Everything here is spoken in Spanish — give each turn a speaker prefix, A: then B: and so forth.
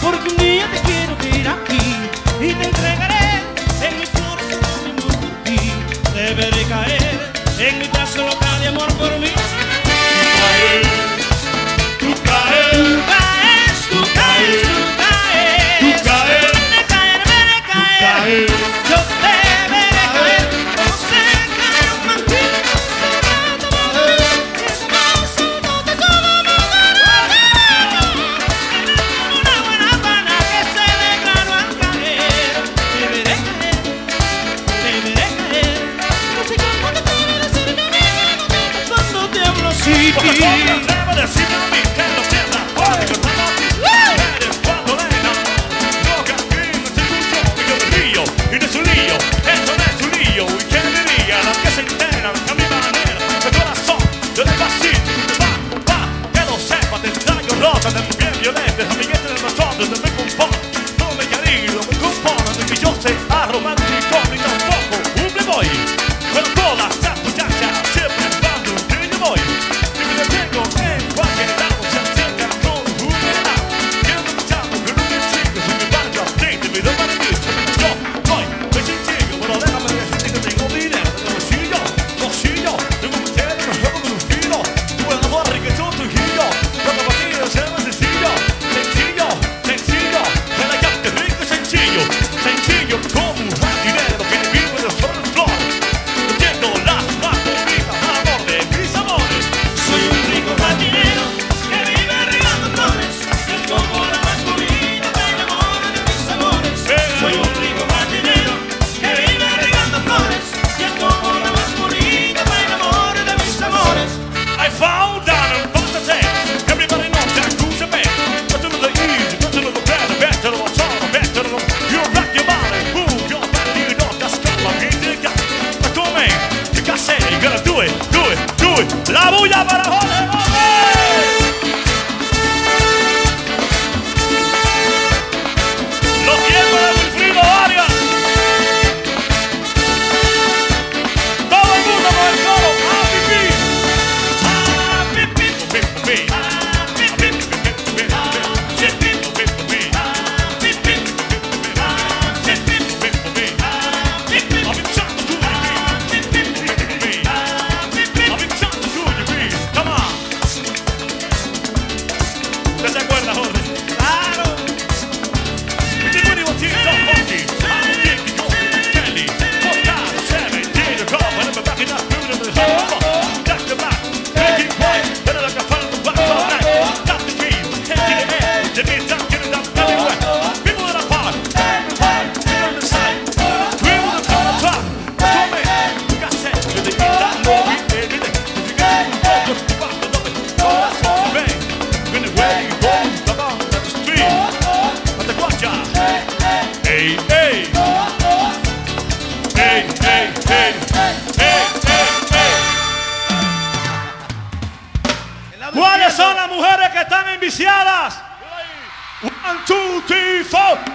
A: porque un día te quiero ver aquí y te entregaré en mi corazón mi amor por ti. Deberé caer en mi brazo loca de amor por mí.
B: Tú caes,
A: Tú caes, tú caes, tú caes,
B: tú caes,
A: me caer, yo deberé caer como se cae un mantil. Una buena pana que se declaró al caer. Deberé caer, no sé cómo te quiero decir cuando te hablo así.
B: porque solo debe decirme a mí que lo sienta, porque no lo eres cuando nena. Yo que aquí no te escucho y yo me río y no es un lío, esto no es un lío. ¿Y qué diría las que se enteran que a mi manera de corazón yo despacito, pa, que lo sepa, te extraño rota de mi piel violenta, amiguete de nosotros, de mi confort, no me cariño, me compone de que yo sea romántico ni tampoco un playboy, pero todas las muchachas siempre van donde yo voy. Y me detengo en cualquier lado, se acerca con un helado. Quiero escucharme con un chico, si me vaya a ti, te pido para mí. Yo soy muy sencillo, pero déjame decirte que tengo dinero en el bolsillo, tengo un tele, no juego con un filo. Tú eres la borra y que tú tu giro, lo que para ti no es más sencillo, elegante, rico y sencillo como un jardinero que vive de sol en flor. Yo tengo las más bonitas, amor de mis amores.
A: Soy un rico jardinero que vive regando flores, y el coco la más bonita para el amor de mis amores. Soy un rico jardinero que vive regando flores, y el coco la más bonita para el amor de mis amores.
B: I found out in Boston, everybody knows that who's a man. But to the easy, but to the better, better, better. You rock your body, move your body, you know that's come on, easy guy. But come on, you gotta say, you gotta do it. La bulla para joder, Lo quiero de Wilfrido Arias. Todo el mundo con el coro, ¿se acuerda, Jorge?
A: Claro.
B: ¿Cuáles son las mujeres que están enviciadas? 1, 2, 3, 4.